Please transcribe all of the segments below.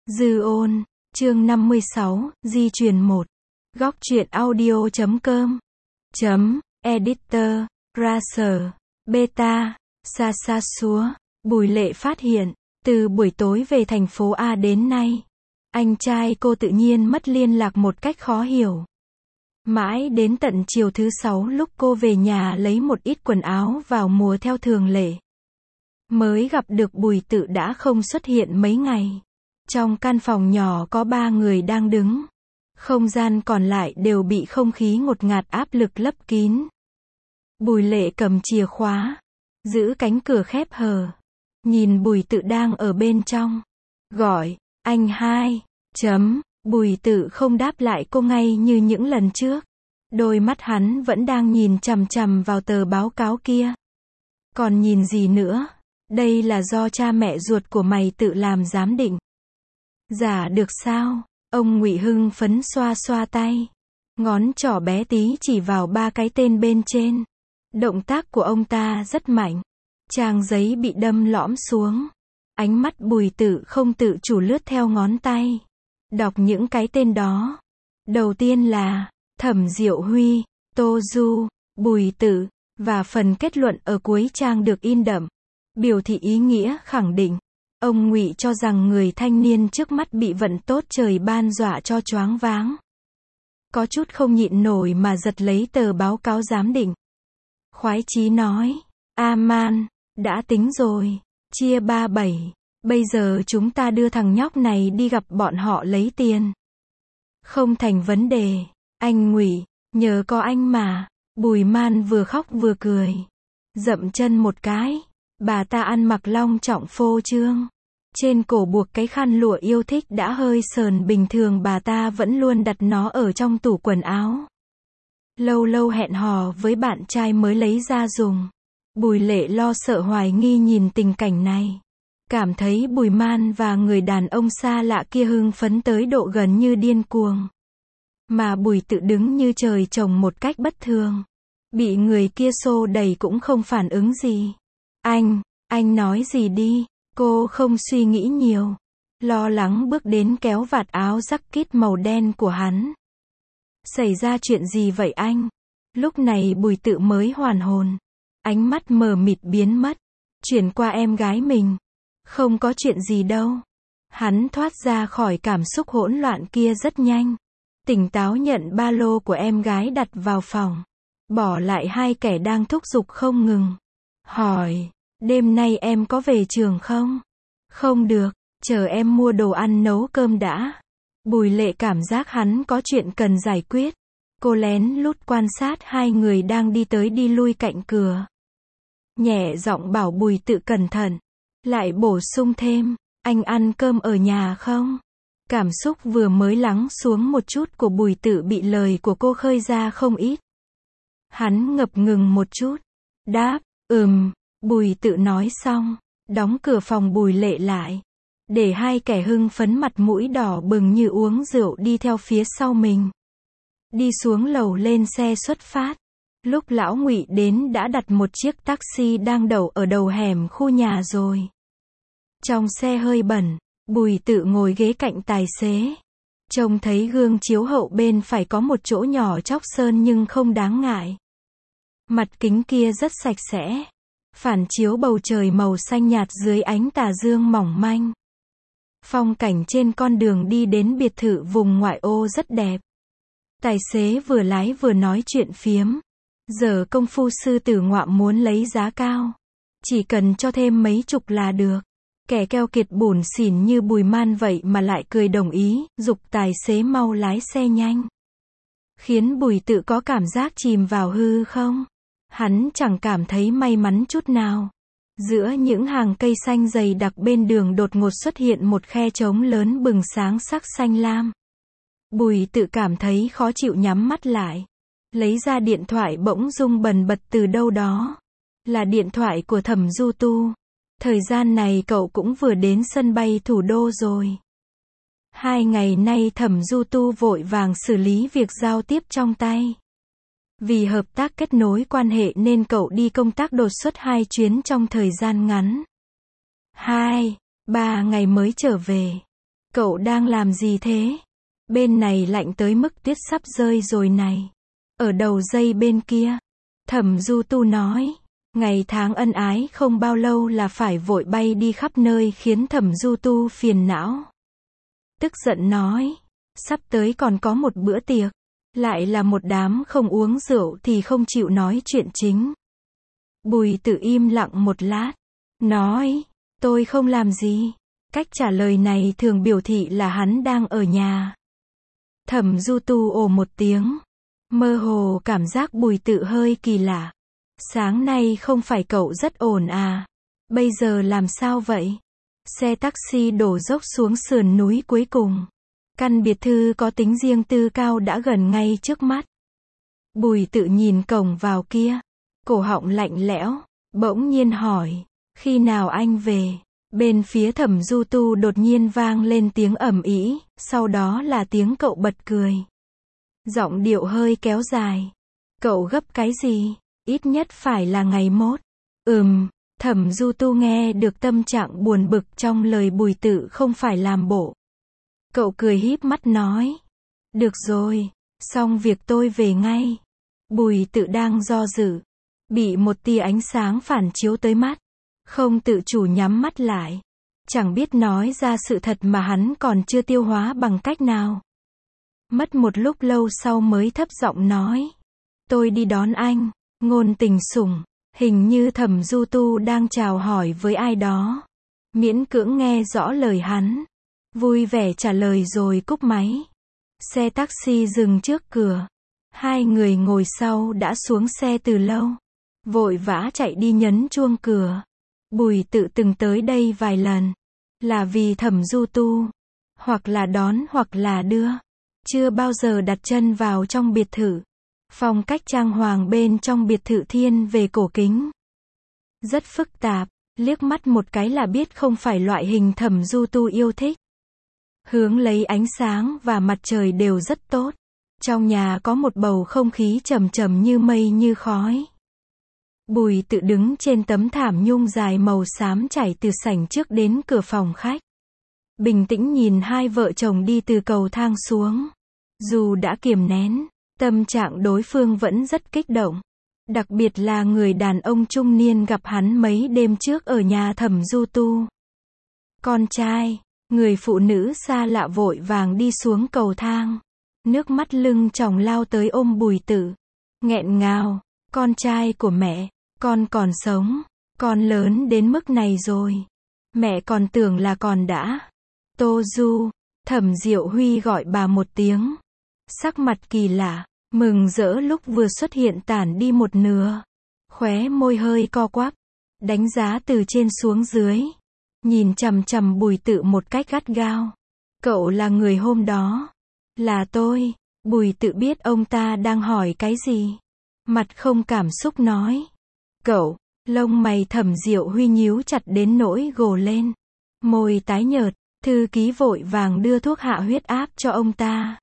Dư ôn, chương 56, di truyền 1. Góc truyện audio.com. Editor, Racer, Beta, Sasasua. Bùi Lệ phát hiện, từ buổi tối về thành phố A đến nay, anh trai cô tự nhiên mất liên lạc một cách khó hiểu. Mãi đến tận chiều thứ 6 lúc cô về nhà lấy một ít quần áo vào mùa theo thường lệ, mới gặp được Bùi Tự đã không xuất hiện mấy ngày. Trong căn phòng nhỏ có 3 người đang đứng. Không gian còn lại đều bị không khí ngột ngạt áp lực lấp kín. Bùi Lệ cầm chìa khóa, giữ cánh cửa khép hờ. Nhìn Bùi Tự đang ở bên trong. Gọi, anh hai. Bùi Tự không đáp lại cô ngay như những lần trước. Đôi mắt hắn vẫn đang nhìn chằm chằm vào tờ báo cáo kia. Còn nhìn gì nữa? Đây là do cha mẹ ruột của mày tự làm giám định. Giả được sao? Ông Ngụy hưng phấn xoa xoa tay. Ngón trỏ bé tí chỉ vào 3 cái tên bên trên. Động tác của ông ta rất mạnh. Trang giấy bị đâm lõm xuống. Ánh mắt Bùi Tự không tự chủ lướt theo ngón tay. Đọc những cái tên đó. Đầu tiên là Thẩm Diệu Huy, Tô Du, Bùi Tự, và phần kết luận ở cuối trang được in đậm. Biểu thị ý nghĩa khẳng định. Ông Ngụy cho rằng người thanh niên trước mắt bị vận tốt trời ban dọa cho choáng váng. Có chút không nhịn nổi mà giật lấy tờ báo cáo giám định. Khoái chí nói, Man, đã tính rồi, chia 37, bây giờ chúng ta đưa thằng nhóc này đi gặp bọn họ lấy tiền. Không thành vấn đề, anh Ngụy, nhờ có anh mà. Bùi Man vừa khóc vừa cười. Dậm chân một cái. Bà ta ăn mặc long trọng phô trương. Trên cổ buộc cái khăn lụa yêu thích đã hơi sờn, bình thường bà ta vẫn luôn đặt nó ở trong tủ quần áo. Lâu lâu hẹn hò với bạn trai mới lấy ra dùng. Bùi Lệ lo sợ hoài nghi nhìn tình cảnh này. Cảm thấy Bùi Man và người đàn ông xa lạ kia hưng phấn tới độ gần như điên cuồng. Mà Bùi Tự đứng như trời trồng một cách bất thường. Bị người kia xô đẩy cũng không phản ứng gì. Anh nói gì đi, cô không suy nghĩ nhiều. Lo lắng bước đến kéo vạt áo jacket màu đen của hắn. Xảy ra chuyện gì vậy anh? Lúc này Bùi Tự mới hoàn hồn. Ánh mắt mờ mịt biến mất. Chuyển qua em gái mình. Không có chuyện gì đâu. Hắn thoát ra khỏi cảm xúc hỗn loạn kia rất nhanh. Tỉnh táo nhận ba lô của em gái đặt vào phòng. Bỏ lại 2 kẻ đang thúc giục không ngừng. Hỏi, đêm nay em có về trường không? Không được, chờ em mua đồ ăn nấu cơm đã. Bùi Lệ cảm giác hắn có chuyện cần giải quyết. Cô lén lút quan sát 2 người đang đi tới đi lui cạnh cửa. Nhẹ giọng bảo Bùi Tự cẩn thận. Lại bổ sung thêm, anh ăn cơm ở nhà không? Cảm xúc vừa mới lắng xuống một chút của Bùi Tự bị lời của cô khơi ra không ít. Hắn ngập ngừng một chút. Đáp, Bùi Tự nói xong, đóng cửa phòng Bùi Lệ lại. Để 2 kẻ hưng phấn mặt mũi đỏ bừng như uống rượu đi theo phía sau mình. Đi xuống lầu lên xe xuất phát. Lúc lão Ngụy đến đã đặt một chiếc taxi đang đậu ở đầu hẻm khu nhà rồi. Trong xe hơi bẩn, Bùi Tự ngồi ghế cạnh tài xế. Trông thấy gương chiếu hậu bên phải có một chỗ nhỏ chóc sơn nhưng không đáng ngại. Mặt kính kia rất sạch sẽ. Phản chiếu bầu trời màu xanh nhạt dưới ánh tà dương mỏng manh. Phong cảnh trên con đường đi đến biệt thự vùng ngoại ô rất đẹp. Tài xế vừa lái vừa nói chuyện phiếm. Giờ công phu sư tử ngoạm muốn lấy giá cao. Chỉ cần cho thêm mấy chục là được. Kẻ keo kiệt bủn xỉn như Bùi Man vậy mà lại cười đồng ý, giục tài xế mau lái xe nhanh. Khiến Bùi Tự có cảm giác chìm vào hư không. Hắn chẳng cảm thấy may mắn chút nào. Giữa những hàng cây xanh dày đặc bên đường đột ngột xuất hiện một khe trống lớn bừng sáng sắc xanh lam. Bùi Tự cảm thấy khó chịu nhắm mắt lại. Lấy ra điện thoại bỗng rung bần bật từ đâu đó. Là điện thoại của Thẩm Du Tu. Thời gian này cậu cũng vừa đến sân bay thủ đô rồi. 2 ngày nay Thẩm Du Tu vội vàng xử lý việc giao tiếp trong tay. Vì hợp tác kết nối quan hệ nên cậu đi công tác đột xuất 2 chuyến trong thời gian ngắn. 2, 3 ngày mới trở về. Cậu đang làm gì thế? Bên này lạnh tới mức tuyết sắp rơi rồi này. Ở đầu dây bên kia, Thẩm Du Tu nói. Ngày tháng ân ái không bao lâu là phải vội bay đi khắp nơi khiến Thẩm Du Tu phiền não. Tức giận nói, sắp tới còn có một bữa tiệc, lại là một đám không uống rượu thì không chịu nói chuyện chính. Bùi Tự im lặng một lát, nói, tôi không làm gì. Cách trả lời này thường biểu thị là hắn đang ở nhà. Thẩm Du Tu ồ một tiếng, mơ hồ cảm giác Bùi Tự hơi kỳ lạ. Sáng nay không phải cậu rất ổn à? Bây giờ làm sao vậy? Xe taxi đổ dốc xuống sườn núi cuối cùng. Căn biệt thự có tính riêng tư cao đã gần ngay trước mắt. Bùi Tự nhìn cổng vào kia, cổ họng lạnh lẽo, bỗng nhiên hỏi, khi nào anh về? Bên phía Thẩm Du Tu đột nhiên vang lên tiếng ầm ĩ, sau đó là tiếng cậu bật cười. Giọng điệu hơi kéo dài. Cậu gấp cái gì? Ít nhất phải là ngày mốt. Thẩm Du Tu nghe được tâm trạng buồn bực trong lời Bùi Tự không phải làm bộ. Cậu cười híp mắt nói. Được rồi, xong việc tôi về ngay. Bùi Tự đang do dự, bị một tia ánh sáng phản chiếu tới mắt. Không tự chủ nhắm mắt lại. Chẳng biết nói ra sự thật mà hắn còn chưa tiêu hóa bằng cách nào. Mất một lúc lâu sau mới thấp giọng nói. Tôi đi đón anh. Ngôn tình sủng. Hình như Thẩm Du Tu đang chào hỏi với ai đó. Miễn cưỡng nghe rõ lời hắn. Vui vẻ trả lời rồi cúp máy. Xe taxi dừng trước cửa. Hai người ngồi sau đã xuống xe từ lâu. Vội vã chạy đi nhấn chuông cửa. Bùi Tự từng tới đây vài lần. Là vì Thẩm Du Tu. Hoặc là đón hoặc là đưa. Chưa bao giờ đặt chân vào trong biệt thự. Phong cách trang hoàng bên trong biệt thự thiên về cổ kính. Rất phức tạp, liếc mắt một cái là biết không phải loại hình Thẩm Du Tu yêu thích. Hướng lấy ánh sáng và mặt trời đều rất tốt. Trong nhà có một bầu không khí trầm trầm như mây như khói. Bùi Tự đứng trên tấm thảm nhung dài màu xám trải từ sảnh trước đến cửa phòng khách. Bình tĩnh nhìn hai vợ chồng đi từ cầu thang xuống. Dù đã kiềm nén, tâm trạng đối phương vẫn rất kích động. Đặc biệt là người đàn ông trung niên gặp hắn mấy đêm trước ở nhà Thẩm Du Tu. Con trai, người phụ nữ xa lạ vội vàng đi xuống cầu thang. Nước mắt lưng tròng lao tới ôm Bùi Tự. Nghẹn ngào, con trai của mẹ, con còn sống, con lớn đến mức này rồi. Mẹ còn tưởng là con đã. Tô Du, Thẩm Diệu Huy gọi bà một tiếng. Sắc mặt kỳ lạ, mừng rỡ lúc vừa xuất hiện tản đi một nửa. Khóe môi hơi co quắp, đánh giá từ trên xuống dưới. Nhìn chằm chằm Bùi Tự một cách gắt gao. Cậu là người hôm đó. Là tôi. Bùi Tự biết ông ta đang hỏi cái gì. Mặt không cảm xúc nói. Cậu, lông mày Thẩm Diệu Huy nhíu chặt đến nỗi gồ lên. Môi tái nhợt, thư ký vội vàng đưa thuốc hạ huyết áp cho ông ta.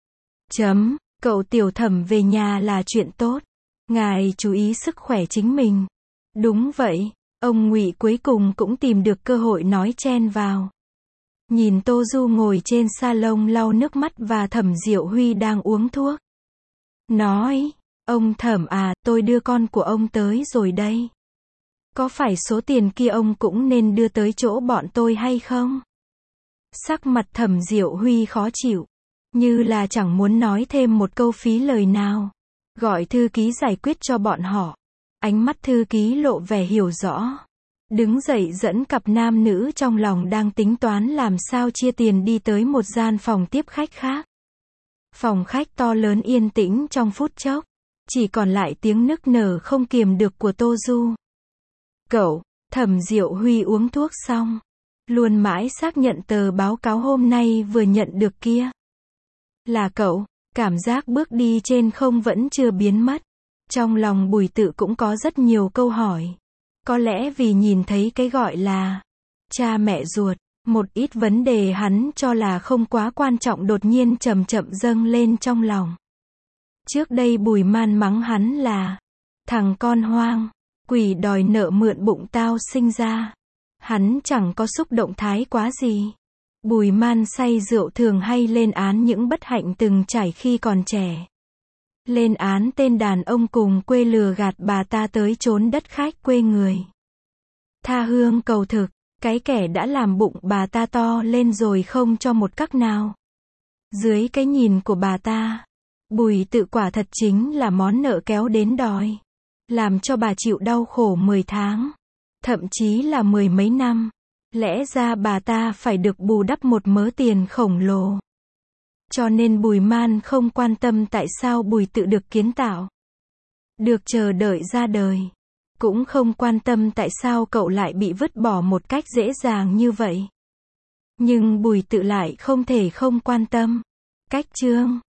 Cậu tiểu Thẩm về nhà là chuyện tốt. Ngài chú ý sức khỏe chính mình. Đúng vậy, ông Ngụy cuối cùng cũng tìm được cơ hội nói chen vào. Nhìn Tô Du ngồi trên salon lau nước mắt và Thẩm Diệu Huy đang uống thuốc. Nói, ông Thẩm à, tôi đưa con của ông tới rồi đây. Có phải số tiền kia ông cũng nên đưa tới chỗ bọn tôi hay không? Sắc mặt Thẩm Diệu Huy khó chịu. Như là chẳng muốn nói thêm một câu phí lời nào. Gọi thư ký giải quyết cho bọn họ. Ánh mắt thư ký lộ vẻ hiểu rõ. Đứng dậy dẫn cặp nam nữ trong lòng đang tính toán làm sao chia tiền đi tới một gian phòng tiếp khách khác. Phòng khách to lớn yên tĩnh trong phút chốc. Chỉ còn lại tiếng nức nở không kiềm được của Tô Du. Cậu, Thẩm Diệu Huy uống thuốc xong. Luôn mãi xác nhận tờ báo cáo hôm nay vừa nhận được kia. Là cậu, cảm giác bước đi trên không vẫn chưa biến mất. Trong lòng Bùi Tự cũng có rất nhiều câu hỏi. Có lẽ vì nhìn thấy cái gọi là cha mẹ ruột, một ít vấn đề hắn cho là không quá quan trọng đột nhiên chậm chậm dâng lên trong lòng. Trước đây Bùi Man mắng hắn là thằng con hoang, quỷ đòi nợ mượn bụng tao sinh ra. Hắn chẳng có xúc động thái quá gì. Bùi Man say rượu thường hay lên án những bất hạnh từng trải khi còn trẻ. Lên án tên đàn ông cùng quê lừa gạt bà ta tới chốn đất khách quê người. Tha hương cầu thực, cái kẻ đã làm bụng bà ta to lên rồi không cho một cắc nào. Dưới cái nhìn của bà ta, Bùi Tự quả thật chính là món nợ kéo đến đòi. Làm cho bà chịu đau khổ 10 tháng. Thậm chí là 10 mấy năm. Lẽ ra bà ta phải được bù đắp một mớ tiền khổng lồ. Cho nên Bùi Man không quan tâm tại sao Bùi Tự được kiến tạo, được chờ đợi ra đời. Cũng không quan tâm tại sao cậu lại bị vứt bỏ một cách dễ dàng như vậy. Nhưng Bùi Tự lại không thể không quan tâm. Cách chương